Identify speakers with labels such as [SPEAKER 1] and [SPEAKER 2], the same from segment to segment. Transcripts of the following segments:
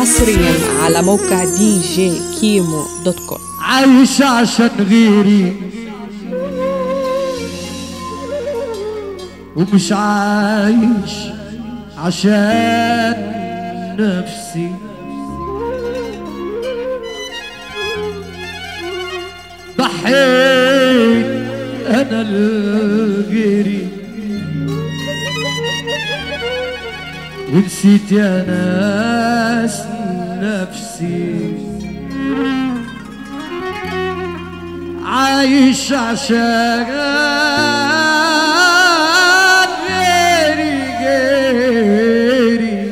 [SPEAKER 1] حصريا على موقع djkimo.com.
[SPEAKER 2] عايش عشان غيري ومش عايش عشان نفسي، ضحيت انا لغيري ونسيت يا ناس نفسي. عايش عشان غيري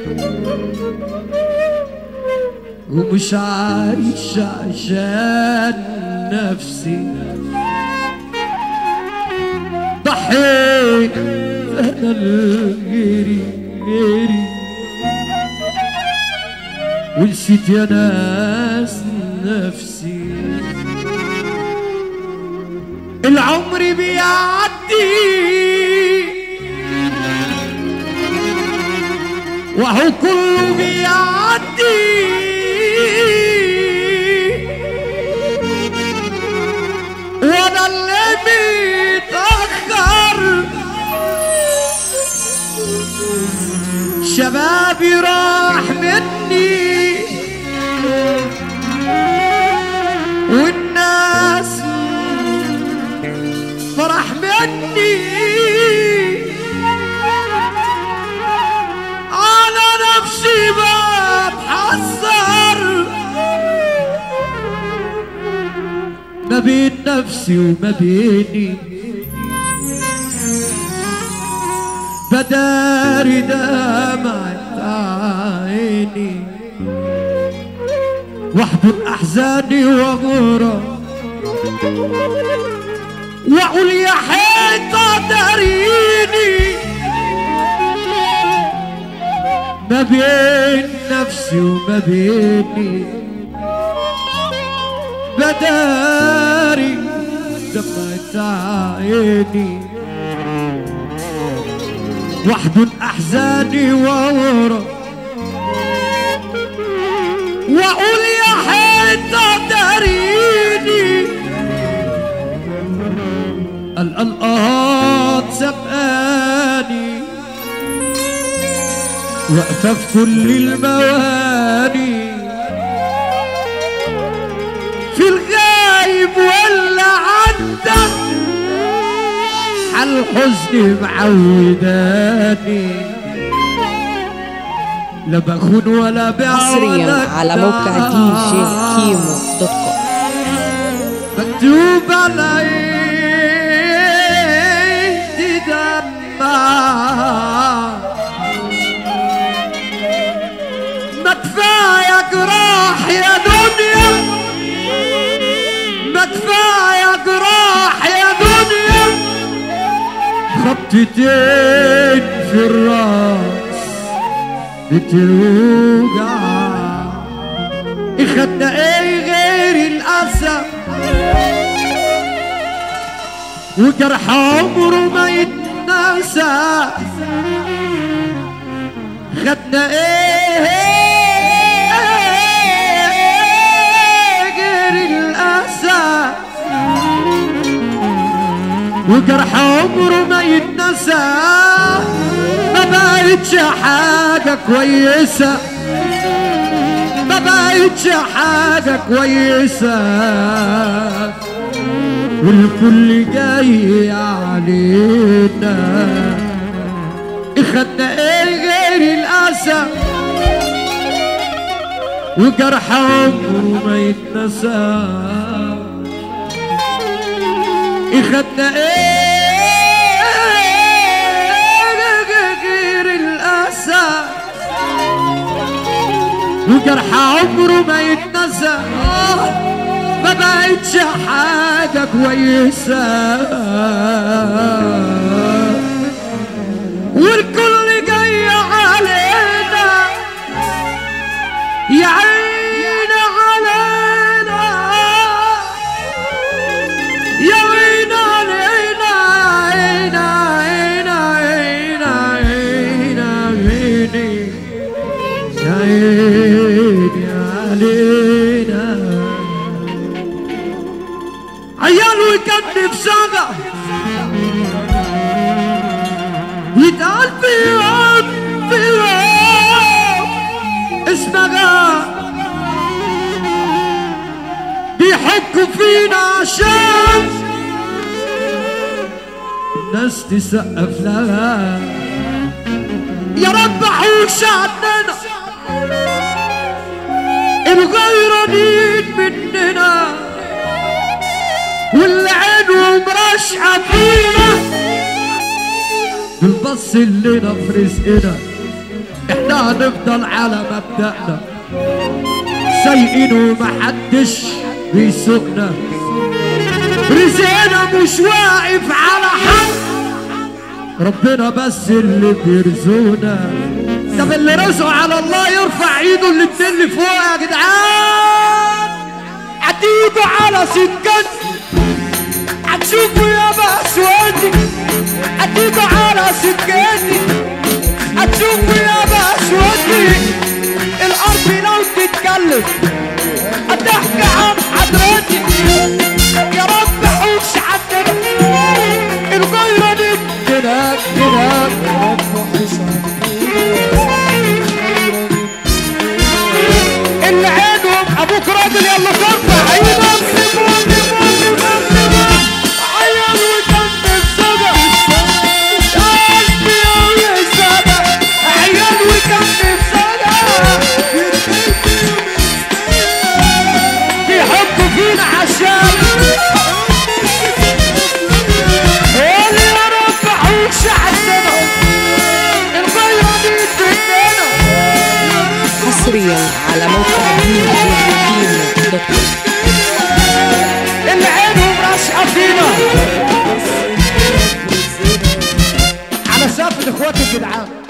[SPEAKER 2] ومش عايش عشان نفسي، ضحيت انا لغيري ونسيت يا ناس نفسي. العمر بيعدي وهو كله بيعدي، وانا اللي متأخر. شبابي راح مني والناس فرح مني، على نفسي بتحسر ما بين نفسي وما بيني، بداري دمعة عيني واحضن احزاني وغرى واقول يا حيطة داريني ما بين نفسي وما بيني، بداري دمعة عيني واحضن احزاني وورا واقول يا حيطة داريني. القهات سبقاني واقفة في كل المواني، في الغايب ولا عندك الحزن معوداني، لا بخون ولا بعود.
[SPEAKER 1] حصريا على موقع djkimo.com.
[SPEAKER 2] مكتوب علي تدمع، ما كفاية جراح يا دنيا، ما كفاية جراح يا دنيا، خبطتين في الراس بتوجع. اخدنا ايه غير الاسى وجرح عمره ما يتنسى، خدنا ايه غير الاسى وجرح عمره ما يتنسى. ما بقتش حاجة كويسة، ما بقتش حاجة كويسة، والكل جاي علينا. اخدنا ايه غير الاسى وجرح عمره ما يتنسى، اخدنا ايه غير الاسى وجرح عمره ما يتنسى. ما بقتش حاجة كويسة، والكل جاي علينا، يا عيني علينا، يا عيني علينا، عينا عينا عينا عينا عيني يا عيني. علينا عيال ويكنف شغع يتقال فيهم اسمها بيحكوا فينا عشان الناس تسقف لها. يا رب حوش عننا الغيرانين مننا واللي عينهم راشقة فينا بالبص لنا في رزقنا. احنا هنفضل على مبدأنا سايقين ومحدش بيسوقنا. رزقنا مش واقف على حد ربنا بس اللي بيرزقنا. طب اللي رزقه على الله يرفع ايده الاتنين اللي فوق يا جدعان. هتيجوا على سكتي هتشوفوا يا باشواتي. هتيجوا على سكتي هتشوفوا يا باشواتي. الارض لو تتكلم هتحكي عن حضرتي. يا رب حوش عننا الغيرة دي كده كده. اللي عينهم ابوك راجل يلا ترفع عينهم. عيال وجنب الصدى قلبي يا سادة. عيال وجنب الصدى بيحبوا فينا عشان اللي يا رب حوش عننا الغيرة دي تدينا.
[SPEAKER 1] حصريا على موقع djkimo.com.
[SPEAKER 2] اللي عينهم راشقة فينا على سافة اخواتي الجدعان.